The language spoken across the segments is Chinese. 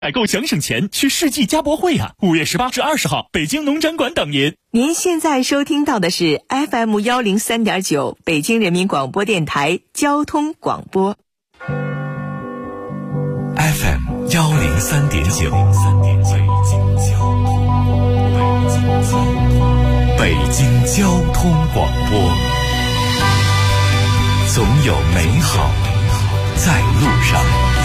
采购想省钱，去世纪家博会啊！5月18至20号，北京农展馆等您。 您现在收听到的是 FM 103.9北京人民广播电台交通广播。 FM 103.9，北京交通广播，总有美好在路上。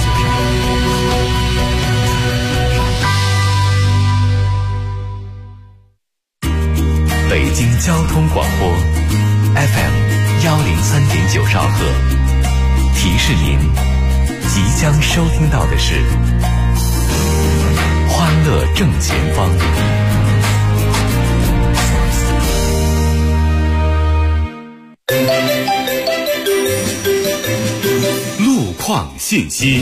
北京交通广播 FM 103.9兆赫，提示您即将收听到的是欢乐正前方。路况信息，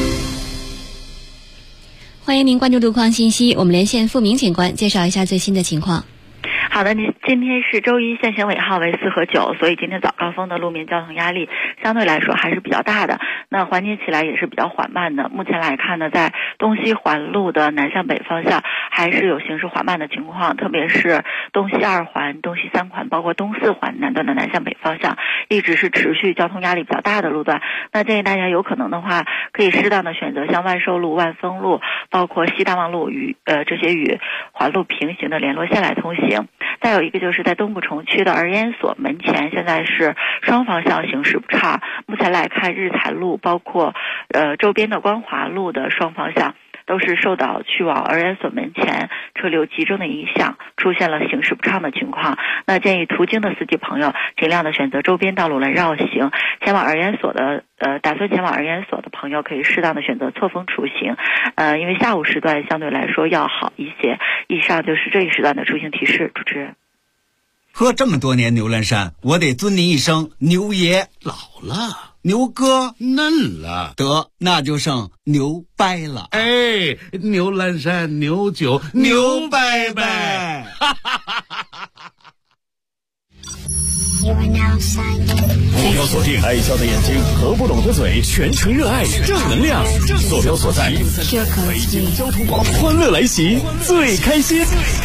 欢迎您关注路况信息，我们连线付明警官介绍一下最新的情况。 好的，今天是周一，限行尾号为4和9，所以今天早高峰的路面交通压力相对来说还是比较大的，那缓解起来也是比较缓慢的。目前来看呢，在东西环路的南向北方向还是有行驶缓慢的情况，特别是东西2环、东西3环，包括东4环南段的南向北方向，一直是持续交通压力比较大的路段。那建议大家有可能的话，可以适当的选择像万寿路、万丰路，包括西大望路这些与环路平行的联络线来通行。再有一个就是在东部城区的儿研所门前，现在是双方向行驶不畅。目前来看，日坛路包括周边的光华路的双方向都是受到去往儿研所门前车流集中的影响，出现了行驶不畅的情况。那建议途经的司机朋友尽量的选择周边道路来绕行，前往儿研所的打算前往儿研所的朋友可以适当的选择错峰出行，因为下午时段相对来说要好一些。以上就是这一时段的出行提示，主持人。 喝这么多年牛栏山，我得尊您一声牛爷。 老了， 牛哥嫩了， 得那就剩牛掰了。 哎，牛栏山牛酒牛掰掰。 目标锁定爱笑的眼睛和不懂的嘴，全程热爱正能量。坐标所在，北京交通广播，欢乐来袭，最开心。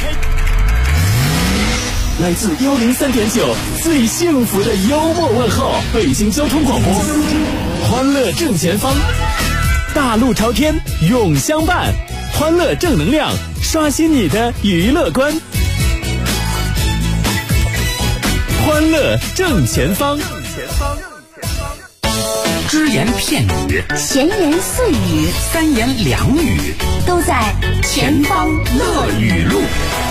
来自103.9最幸福的幽默问候，北京交通广播，欢乐正前方，大路朝天永相伴，欢乐正能量，刷新你的娱乐观。欢乐正前方， 只言片语， 闲言碎语， 三言两语， 都在前方乐语录。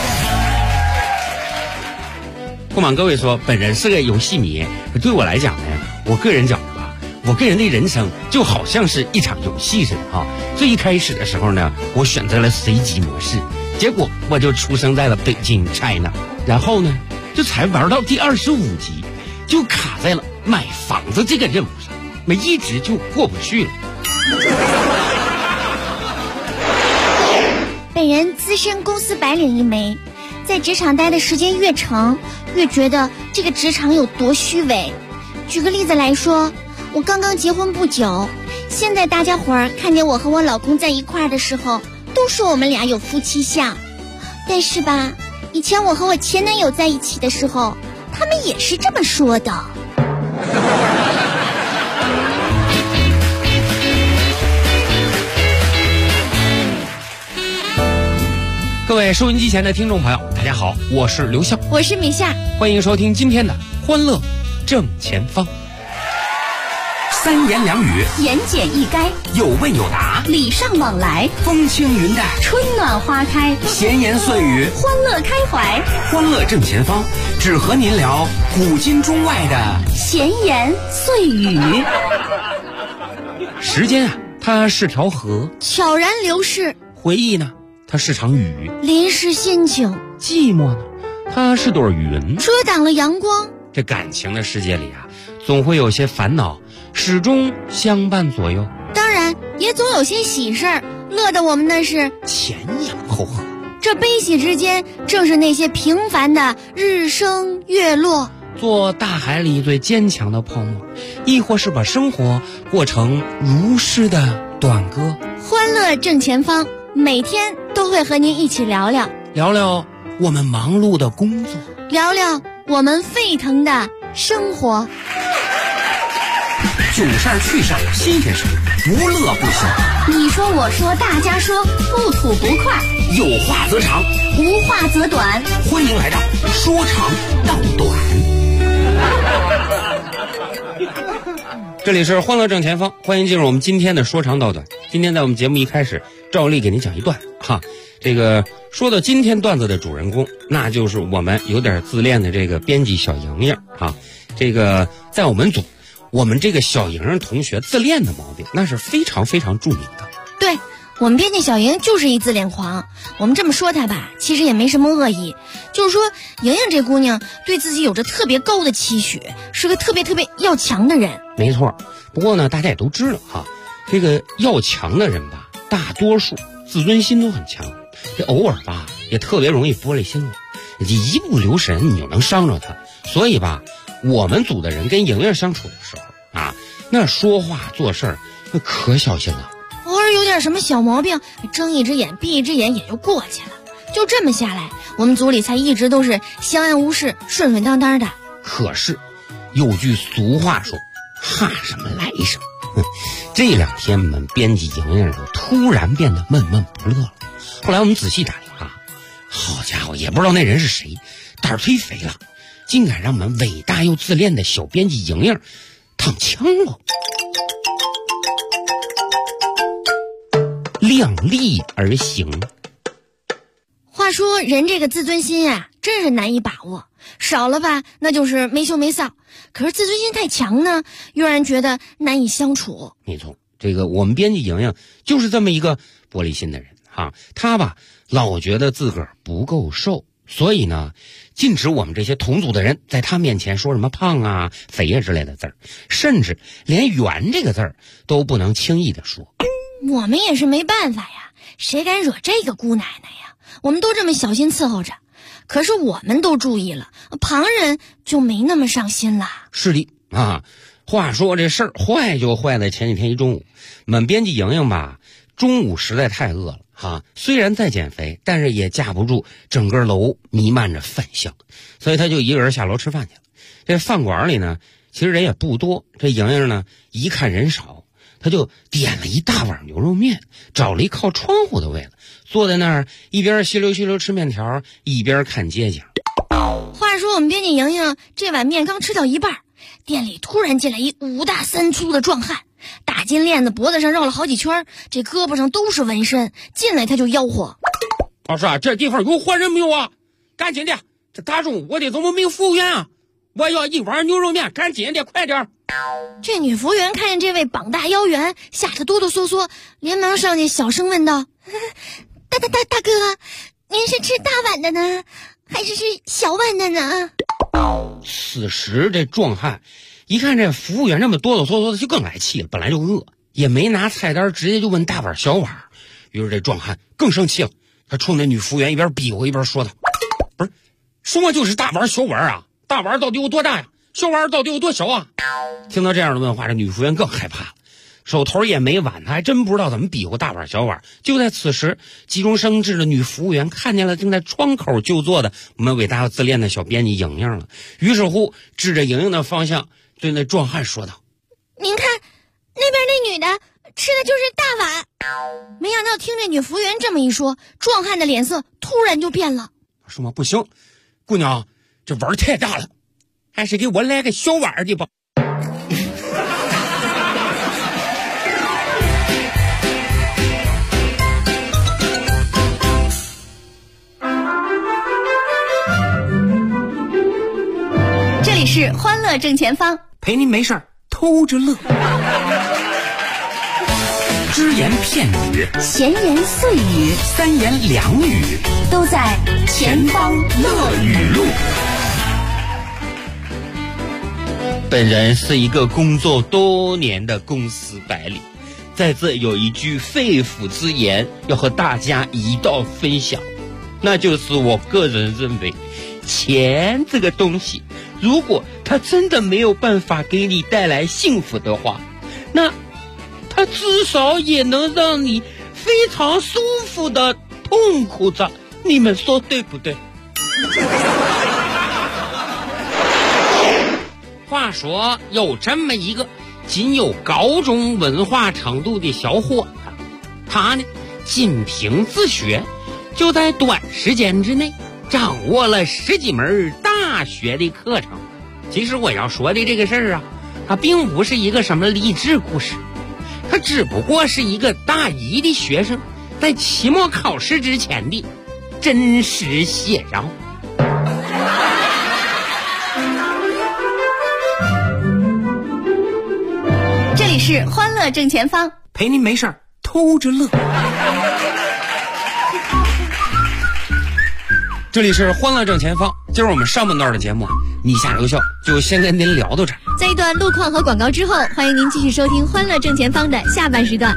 不瞒各位说，本人是个游戏迷，对我来讲呢，我个人讲吧，我个人的人生就好像是一场游戏似的啊。最一开始的时候呢，我选择了随机模式，结果我就出生在了北京 China， 然后呢，就才玩到第25集，就卡在了买房子这个任务上，一直就过不去了。 本人资深公司白领一枚，在职场待的时间越长，越觉得这个职场有多虚伪。举个例子来说，我刚刚结婚不久，现在大家伙儿看见我和我老公在一块儿的时候，都说我们俩有夫妻相。但是吧，以前我和我前男友在一起的时候，他们也是这么说的。 各位收音机前的听众朋友，大家好，我是刘笑， 我是米夏， 欢迎收听今天的欢乐正前方。 三言两语， 言简意赅， 有问有答， 礼尚往来， 风轻云淡， 春暖花开， 闲言碎语， 欢乐开怀。 欢乐正前方，只和您聊古今中外的闲言碎语。 时间啊，它是条河， 悄然流逝； 回忆呢，它是场雨； 淋湿心境； 寂寞呢，它是朵云， 遮挡了阳光。 这感情的世界里啊，总会有些烦恼始终相伴左右， 当然也总有些喜事儿，乐得我们那是前仰后合。 这悲喜之间，正是那些平凡的日升月落。 做大海里最坚强的泡沫，亦或是把生活过成如诗的短歌。 欢乐正前方，每天都会和您一起聊聊我们忙碌的工作， 聊聊我们沸腾的生活。 囧事儿趣事儿新鲜事儿，无乐不休。 你说我说大家说，不吐不快， 有话则长， 无话则短。 欢迎来到说长道短。 这里是欢乐正前方，欢迎进入我们今天的说长道短。今天在我们节目一开始，照例给您讲一段哈。这个说到今天段子的主人公，那就是我们有点自恋的这个编辑小莹莹啊。这个在我们组，我们这个小莹莹同学自恋的毛病那是非常非常著名的。 对，我们编辑小莹就是一自恋狂。我们这么说她吧，其实也没什么恶意，就是说莹莹这姑娘对自己有着特别高的期许，是个特别要强的人。 没错，不过呢，大家也都知道哈，这个要强的人吧，大多数自尊心都很强，这偶尔吧也特别容易玻璃心了，一不留神你就能伤着他。所以吧，我们组的人跟莹莹相处的时候啊，那说话做事儿那可小心了。 偶尔有点什么小毛病，睁一只眼闭一只眼也就过去了。就这么下来，我们组里才一直都是相安无事，顺顺当当的。 可是有句俗话说，哈什么来什么。这两天我们编辑莹莹就突然变得闷闷不乐了。后来我们仔细打听啊，好家伙，也不知道那人是谁，胆儿忒肥了，竟敢让我们伟大又自恋的小编辑莹莹躺枪了。量力而行。 话说人这个自尊心啊，真是难以把握，少了吧那就是没羞没臊，可是自尊心太强呢，又让人觉得难以相处。 没错，这个我们编辑莹莹就是这么一个玻璃心的人哈。她吧老觉得自个儿不够瘦，所以呢禁止我们这些同组的人在她面前说什么胖啊肥啊之类的字儿，甚至连圆这个字儿都不能轻易的说。 我们也是没办法呀，谁敢惹这个姑奶奶呀，我们都这么小心伺候着，可是我们都注意了，旁人就没那么上心了。 是的啊，话说这事儿坏就坏在前几天一中午，我们编辑莹莹吧中午实在太饿了哈，虽然在减肥，但是也架不住整个楼弥漫着饭香，所以她就一个人下楼吃饭去了。这饭馆里呢其实人也不多，这莹莹呢一看人少，他就点了一大碗牛肉面，找了一靠窗户的位子，坐在那儿一边吸溜吃面条，一边看街景。 话说我们编辑莹莹这碗面刚吃到一半，店里突然进来一5大3粗的壮汉，大金链子脖子上绕了好几圈，这胳膊上都是纹身，进来他就吆喝： 老师啊，这地方有活人没有啊？赶紧的，这大中午我得怎么没有服务员啊？我要一碗牛肉面，赶紧的，快点。 这女服务员看见这位膀大腰圆，吓得哆哆嗦嗦，连忙上去小声问道：大哥，您是吃大碗的呢，还是小碗的呢？ 此时这壮汉一看这服务员这么哆哆嗦嗦的，就更来气了，本来就饿，也没拿菜单，直接就问大碗小碗。于是这壮汉更生气了，他冲那女服务员一边比划一边说道：不是，什么就是大碗小碗啊？大碗到底有多大呀？小碗到底有多小啊？听到这样的问话，这女服务员更害怕了，手头也没碗，她还真不知道怎么比划大碗小碗。就在此时，急中生智的女服务员看见了正在窗口就坐的我们伟大又自恋的小编辑莹莹了，于是乎指着莹莹的方向对那壮汉说道： 您看那边那女的吃的就是大碗。没想到听这女服务员这么一说，壮汉的脸色突然就变了。 说嘛不行，姑娘这碗太大了，还是给我来个小碗的吧。 这里是欢乐正前方， 陪您没事儿偷着乐。只言片语， 闲言碎语， 三言两语， 都在前方乐语录。 本人是一个工作多年的公司白领，在这有一句肺腑之言要和大家一道分享，那就是我个人认为，钱这个东西，如果它真的没有办法给你带来幸福的话，那它至少也能让你非常舒服的痛苦着，你们说对不对？话说有这么一个仅有高中文化程度的小伙子，他呢仅凭自学，就在短时间之内掌握了10几门大学的课程。其实我要说的这个事儿啊，它并不是一个什么励志故事，它只不过是一个大一的学生在期末考试之前的真实写照。 这里是欢乐正前方， 陪您没事儿偷着乐。这里是欢乐正前方，今儿我们上半段的节目你下留校就先跟您聊到这儿。 在一段路况和广告之后，欢迎您继续收听欢乐正前方的下半时段。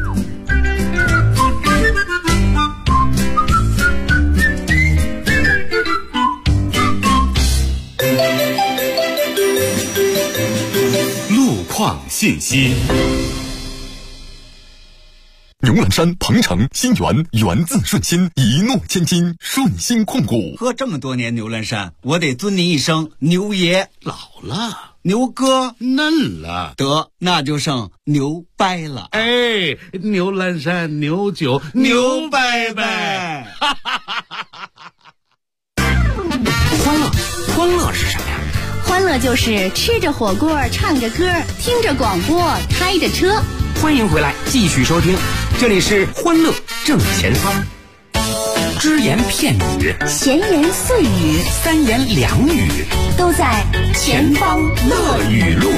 路况信息。 牛栏山、鹏城、新源，源自顺心，一诺千金，顺心控股。 喝这么多年牛栏山，我得尊您一声牛爷。 老了， 牛哥嫩了， 得那就剩牛掰了。 哎，牛栏山牛酒牛掰掰。 欢乐是什么呀？ 欢乐就是吃着火锅，唱着歌，听着广播，开着车。 欢迎回来，继续收听，这里是欢乐正前方。只言片语， 闲言碎语， 三言两语， 都在前方乐语录。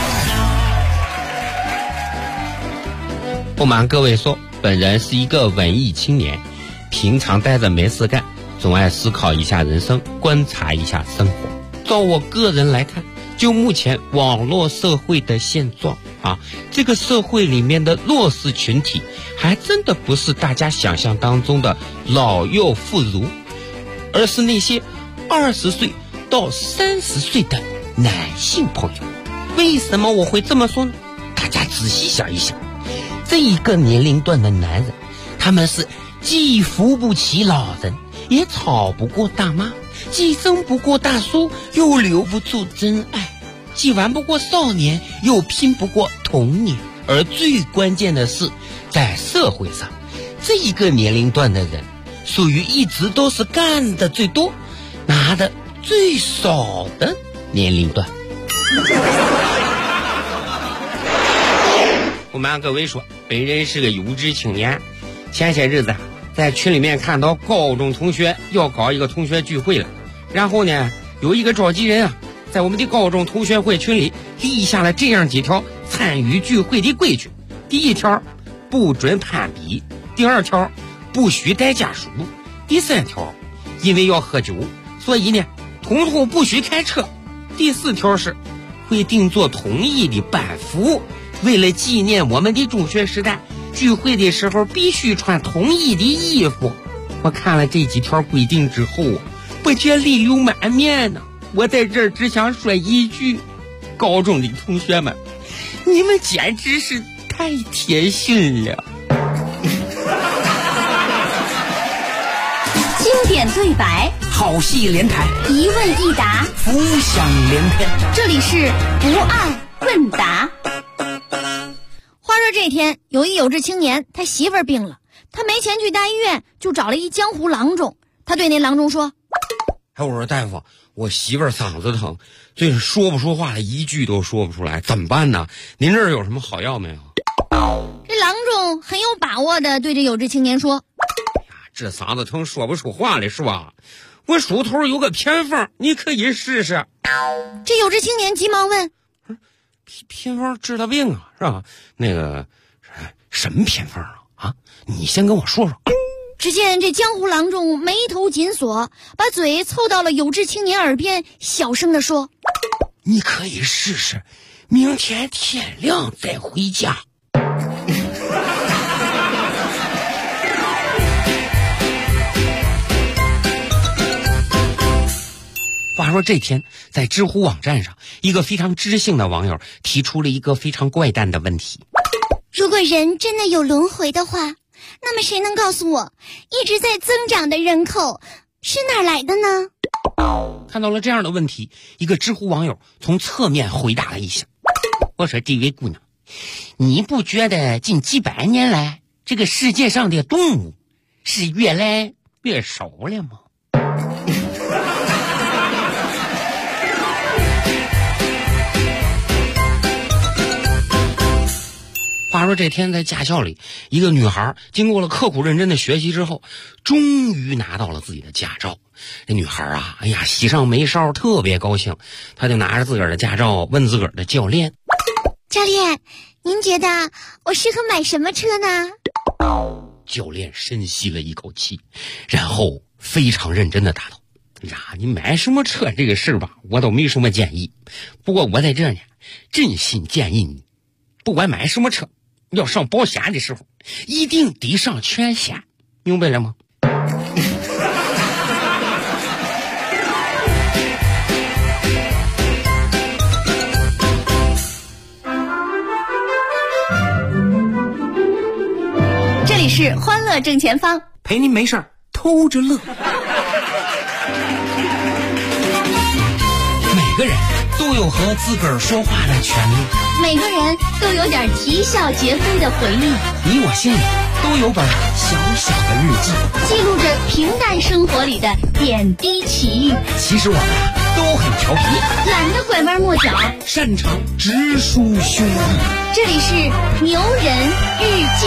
不瞒各位说，本人是一个文艺青年，平常待着没事干，总爱思考一下人生，观察一下生活。照我个人来看，就目前网络社会的现状啊，这个社会里面的弱势群体还真的不是大家想象当中的老幼妇孺，而是那些20岁到30岁的男性朋友。为什么我会这么说呢？大家仔细想一想，这一个年龄段的男人，他们是既扶不起老人，也吵不过大妈，既争不过大叔，又留不住真爱，既玩不过少年，又拼不过童年。而最关键的是，在社会上，这一个年龄段的人属于一直都是干的最多，拿的最少的年龄段。不瞒各位说，本人是个有志青年。前些日子在群里面看到高中同学要搞一个同学聚会了，然后呢，有一个召集人啊，在我们的高中同学会群里立下了这样几条参与聚会的规矩。第1条，不准攀比；第2条，不许带家属；第3条，因为要喝酒，所以呢，统统不许开车；第4条是会定做统一的班服，为了纪念我们的中学时代，聚会的时候必须穿统一的衣服。我看了这几条规定之后啊，我觉泪流满面呢。我在这儿只想说一句，高中的同学们，你们简直是太贴心了。 经典对白， 好戏连台， 一问一答， 浮想联翩。 这里是不爱问答。 话说这天，有一有志青年，他媳妇儿病了，他没钱去大医院，就找了一江湖郎中。他对那郎中说： 我说大夫，我媳妇儿嗓子疼，这是说不出话来，一句都说不出来，怎么办呢？您这儿有什么好药没有？ 这郎中很有把握的对这有志青年说： 这嗓子疼说不出话来是吧？我手头有个偏方，你可以试试。 这有志青年急忙问： 偏方治了病啊，是吧？那个什么偏方啊？你先跟我说说。 只见这江湖郎中眉头紧锁，把嘴凑到了有志青年耳边，小声地说： 你可以试试，明天天亮再回家。话说这天，在知乎网站上，一个非常知性的网友提出了一个非常怪诞的问题： 如果人真的有轮回的话， 那么谁能告诉我，一直在增长的人口是哪来的呢？ 看到了这样的问题，一个知乎网友从侧面回答了一下。我说，这位姑娘，你不觉得近几百年来这个世界上的动物是越来越少了吗？话说这天在驾校里，一个女孩经过了刻苦认真的学习之后，终于拿到了自己的驾照。这女孩啊，哎呀，喜上眉梢，特别高兴。她就拿着自个儿的驾照问自个儿的教练： 教练，您觉得我适合买什么车呢？ 教练深吸了一口气，然后非常认真的答道：呀，你买什么车这个事吧，我都没什么建议。不过我在这呢，真心建议你，不管买什么车，要上保险的时候一定得上全险，明白了吗？ 这里是欢乐正前方， 陪您没事儿偷着乐。 每个人都有和自个儿说话的权利， 每个人都有点啼笑皆非的回忆， 你我心里都有本小小的日记， 记录着平淡生活里的点滴奇遇。 其实我们都很调皮， 懒得拐弯抹角， 擅长直抒胸臆。 这里是牛人日记。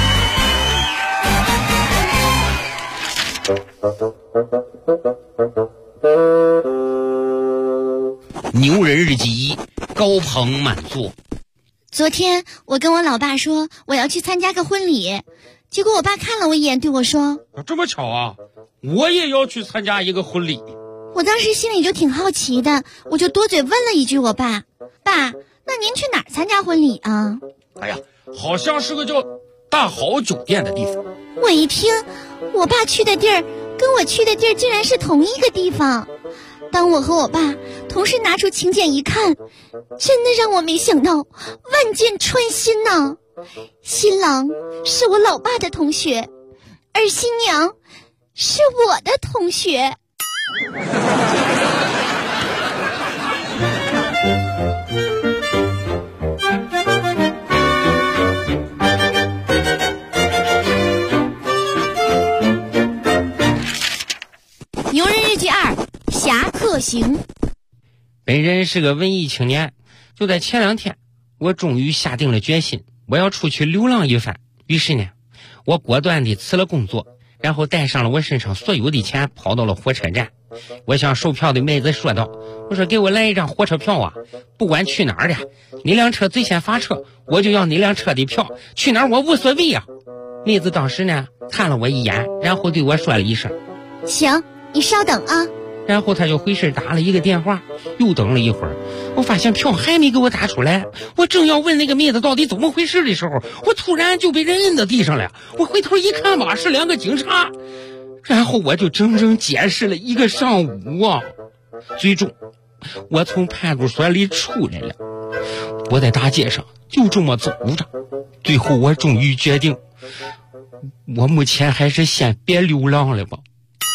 牛人日记一，高朋满座。 昨天我跟我老爸说我要去参加个婚礼，结果我爸看了我一眼对我说： 这么巧啊，我也要去参加一个婚礼。 我当时心里就挺好奇的，我就多嘴问了一句我爸：爸，那您去哪儿参加婚礼啊？ 哎呀，好像是个叫大好酒店的地方。 我一听我爸去的地儿跟我去的地儿竟然是同一个地方，当我和我爸同时拿出请柬一看，真的让我没想到万箭穿心呐！新郎是我老爸的同学，而新娘是我的同学。牛人日记2，侠客行。 本人是个文艺青年，就在前2天，我终于下定了决心，我要出去流浪一番。于是呢，我果断地辞了工作，然后带上了我身上所有的钱，跑到了火车站。我向售票的妹子说道：我说，给我来一张火车票啊，不管去哪儿的，哪辆车最先发车，我就要哪辆车的票，去哪儿我无所谓啊。妹子当时呢看了我一眼，然后对我说了一声： 行，你稍等啊。 然后他就回身打了一个电话，又等了一会儿，我发现票还没给我打出来。我正要问那个妹子到底怎么回事的时候，我突然就被人摁到地上了。我回头一看吧，是2个警察。然后我就整整解释了1个上午啊。最终我从派出所里出来了，我在大街上就这么走着，最后我终于决定，我目前还是先别流浪了吧。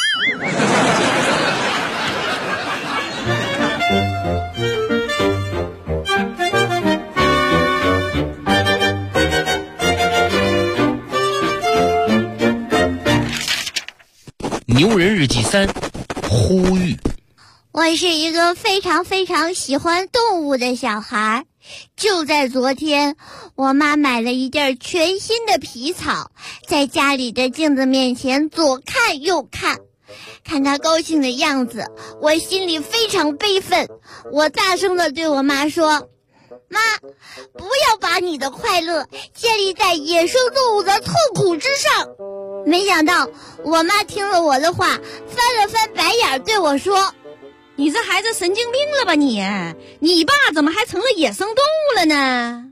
牛人日记3，呼吁。 我是一个非常非常喜欢动物的小孩，就在昨天，我妈买了一件全新的皮草，在家里的镜子面前左看右看，看她高兴的样子，我心里非常悲愤。我大声地对我妈说：妈，不要把你的快乐建立在野生动物的痛苦之上。没想到我妈听了我的话，翻了翻白眼对我说： 你这孩子神经病了吧你爸怎么还成了野生动物了呢？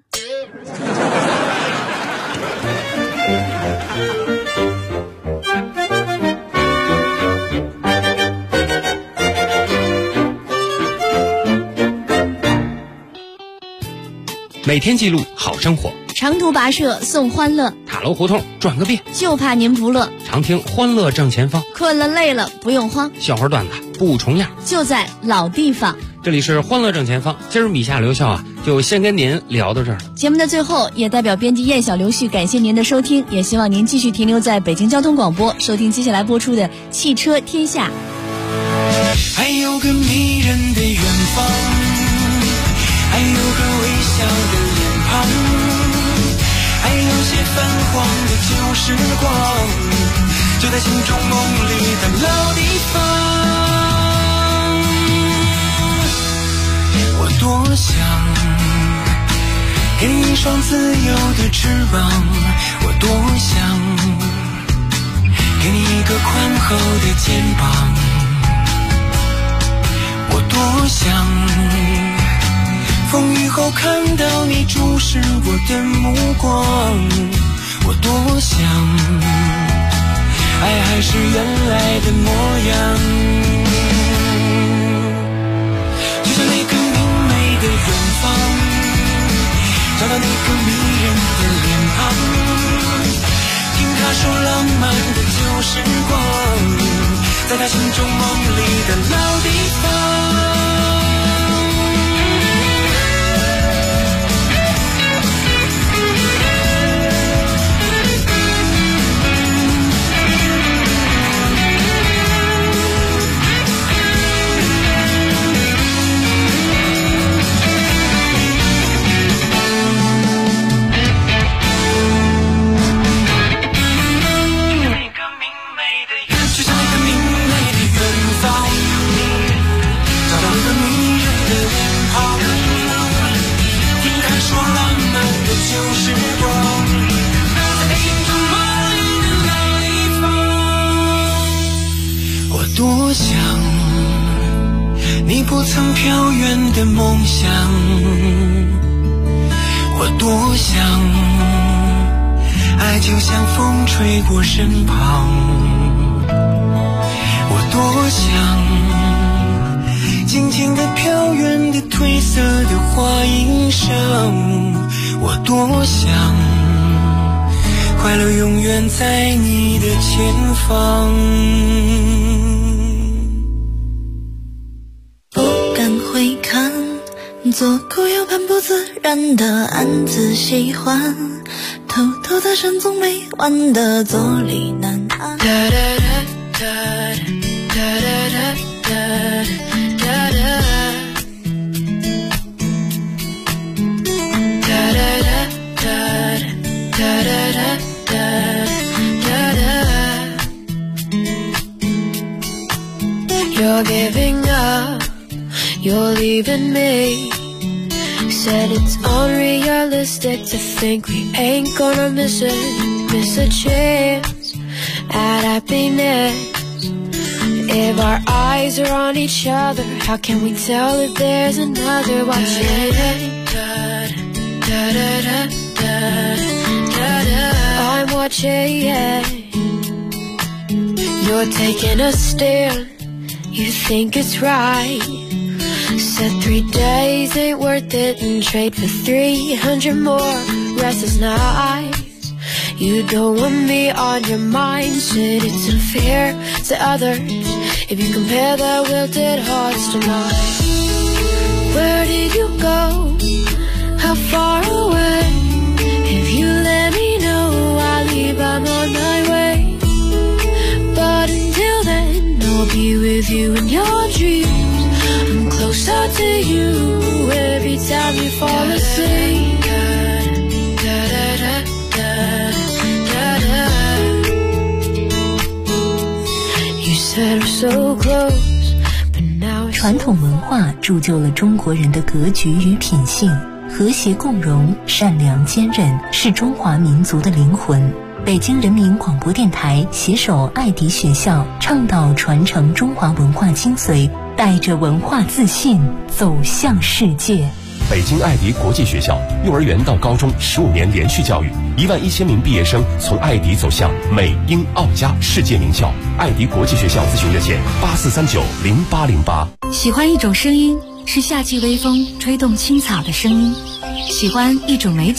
每天记录好生活， 长途跋涉送欢乐。 他马楼胡同转个遍， 就怕您不乐。 常听欢乐正前方， 困了累了不用慌， 笑话段子不重样， 就在老地方。 这里是欢乐正前方，今儿米夏刘笑就先跟您聊到这儿了。 节目的最后，也代表编辑燕小刘旭感谢您的收听，也希望您继续停留在北京交通广播，收听接下来播出的《汽车天下》。 还有个迷人的远方，还有个微笑的脸庞，还有些泛黄的旧时光，就在心中梦里的老地方。我多想给你一双自由的翅膀，我多想给你一个宽厚的肩膀，我多想风雨后看到你注视我的目光，我多想爱还是原来的模样，就像那个明媚的远方，找到那个迷人的脸庞，听他说浪漫的旧时光，在他心中梦里的老地方。多想你不曾飘远的梦想，我多想爱就像风吹过身旁，我多想静静地飘远的褪色的花衣裳，我多想快乐永远在你的前方。 会看左顾右盼不自然的暗自喜欢，偷偷的深总没完的坐立难安。 You're giving up, you're leaving me. Said it's unrealistic to think we ain't gonna miss a chance at happiness. If our eyes are on each other, how can we tell that there's another watching? I'm watching. You're taking a stand, you think it's right. Said 3 days ain't worth it and trade for 300 more restless nights. You don't want me on your mind. Said it's unfair to others if you compare their wilted hearts to mine. Where did you go? How far away? If you let me know, I'll leave, I'm on my way. But until then, I'll be with you in your dreams. I'm closer to you every time you fall asleep. You said we're so close, but now it's 传统文化铸就了中国人的格局与品性，和谐共融、善良坚韧是中华民族的灵魂。北京人民广播电台携手爱迪学校，倡导传承中华文化精髓，带着文化自信走向世界。 北京爱迪国际学校幼儿园到高中15年连续教育，11000名毕业生从爱迪走向美英澳加世界名校。爱迪国际学校咨询热线84390808。 喜欢一种声音，是夏季微风吹动青草的声音；喜欢一种美景，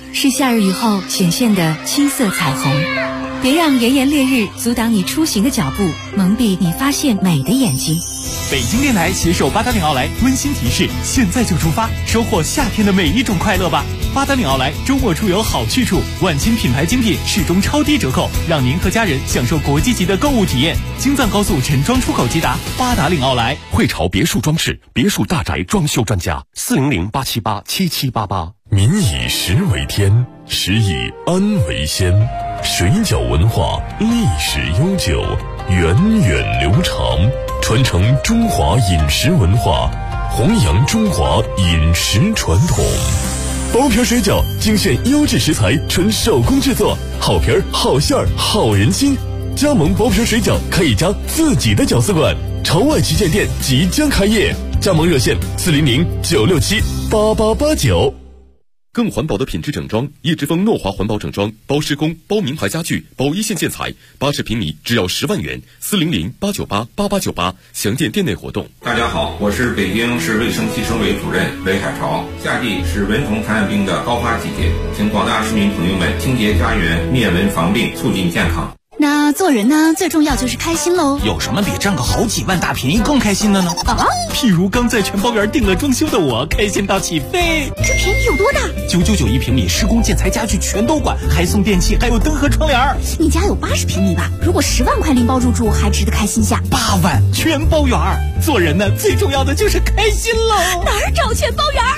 是夏日雨后显现的七色彩虹。别让炎炎烈日阻挡你出行的脚步，蒙蔽你发现美的眼睛。 北京电台携手八达岭奥莱温馨提示：现在就出发，收获夏天的每一种快乐吧！八达岭奥莱周末出游好去处，万千品牌精品始终超低折扣，让您和家人享受国际级的购物体验。京藏高速陈庄出口即达，八达岭奥莱。 汇潮别墅装饰，别墅大宅装修专家，400-878-7788。民以食为天，食以安为先。水饺文化历史悠久，源远流长，传承中华饮食文化，弘扬中华饮食传统。包皮水饺精选优质食材，纯手工制作，好皮儿、好馅儿、好人心。加盟包皮水饺可以加自己的饺子馆，朝外旗舰店即将开业，加盟热线400-967-8889。更环保的品质整装，叶之峰诺华环保整装，包施工、包名牌家具、包一线建材，80平米只要10万元，400-898-8898，详见店内活动。 大家好，我是北京市卫生计生委主任韦海潮。夏季是蚊虫传染病的高发季节，请广大市民朋友们清洁家园，灭蚊防病，促进健康。 那做人呢，最重要就是开心喽。 有什么比挣个好几万大便宜更开心的呢？ 啊， 譬如刚在全包园订了装修的我，开心到起飞。 这便宜有多大 ？999一平米，施工建材家具全都管，还送电器，还有灯和窗帘。 你家有80平米吧？如果10万块拎包入住，还值得开心下。 8万全包园。做人呢，最重要的就是开心喽。 哪儿找全包园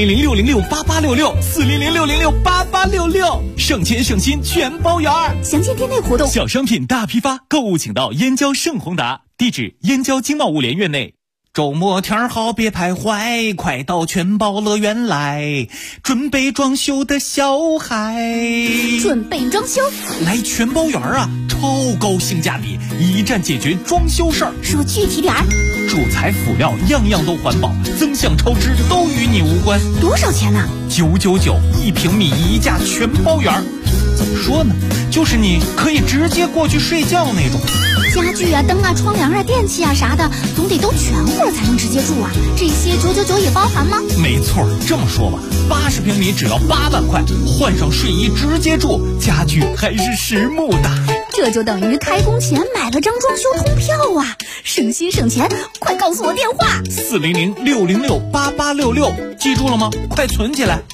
？400-606-8866，400-606-8866，省钱省心全包园。 详见店内活动。 小商品大批发，购物请到燕郊盛宏达，地址燕郊经贸物联院内。周末天好别徘徊，快到全包乐园来，准备装修的小孩。 准备装修？ 来全包园啊，超高性价比，一站解决装修事儿。 说具体点儿。 主材辅料样样都环保，增项超支都与你无关。 多少钱呢 ？999一平米一价全包园。怎么说呢，就是你可以直接过去睡觉那种。 家具啊、灯啊、窗帘啊、电器啊啥的，总得都全乎了才能直接住啊。这些999也包含吗？ 没错，这么说吧，80平米只要8万块，换上睡衣直接住，家具还是实木的。 这就等于开工前买了张装修通票啊，省心省钱。快告诉我电话 ，400-606-8866，记住了吗？快存起来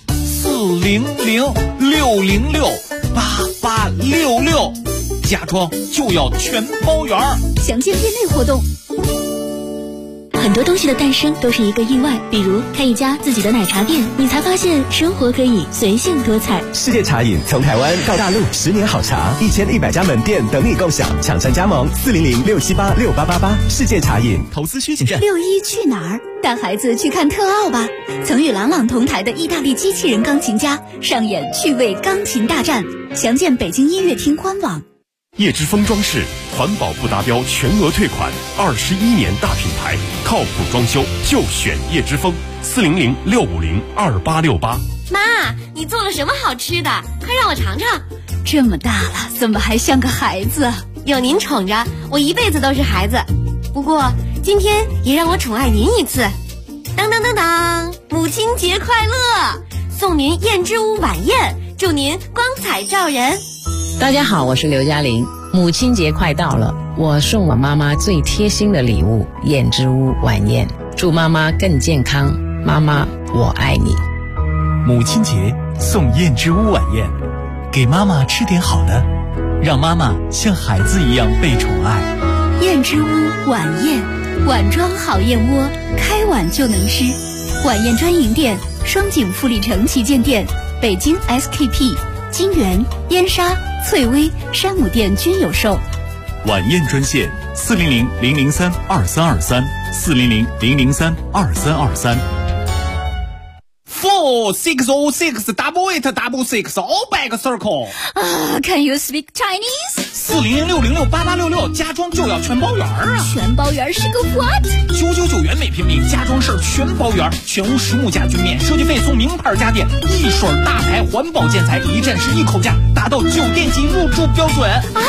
，400-606-8866，家装就要全包圆。 详见店内活动。 很多东西的诞生都是一个意外，比如开一家自己的奶茶店，你才发现生活可以随性多彩。 世界茶饮从台湾到大陆，10年好茶，1100家门店等你共享，抢占加盟400-678-6888。世界茶饮。 投资需谨慎。 6·1去哪儿？带孩子去看特奥吧。曾与郎朗同台的意大利机器人钢琴家上演趣味钢琴大战，详见北京音乐厅官网。 叶之峰装饰，环保不达标全额退款，21年大品牌，靠谱装修就选叶之峰，400-650-2868。 妈，你做了什么好吃的？快让我尝尝。 这么大了，怎么还像个孩子？ 有您宠着，我一辈子都是孩子。不过今天也让我宠爱您一次。当当当当，母亲节快乐！送您燕之屋晚宴，祝您光彩照人。 大家好，我是刘嘉玲。母亲节快到了，我送我妈妈最贴心的礼物——燕之屋晚宴，祝妈妈更健康。妈妈，我爱你。 母亲节送燕之屋晚宴，给妈妈吃点好的，让妈妈像孩子一样被宠爱。 燕之屋晚宴，碗装好燕窝，开碗就能吃。晚宴专营店：双井富力城旗舰店、北京 SKP、金源、燕莎、翠微、山姆店均有售。 晚宴专线：400-003-2323，400-003-2323。4-6-0-6-8-8 double 6 all back circle。 Can you speak Chinese？ 400-606-8866，家装就要全包圆啊！ 全包圆是个 what？ 999元每平米，家装事全包圆，全屋实木家具免设计费送名牌家电，一水大牌环保建材，一站式一口价，达到酒店级入住标准啊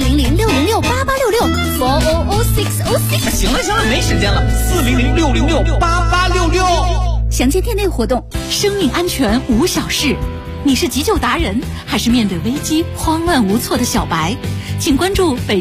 ！400-606-8866，400-606。 行了，没时间了，400-606-8866。 详见店内活动。生命安全无小事， 你是急救达人，还是面对危机慌乱无措的小白？请关注北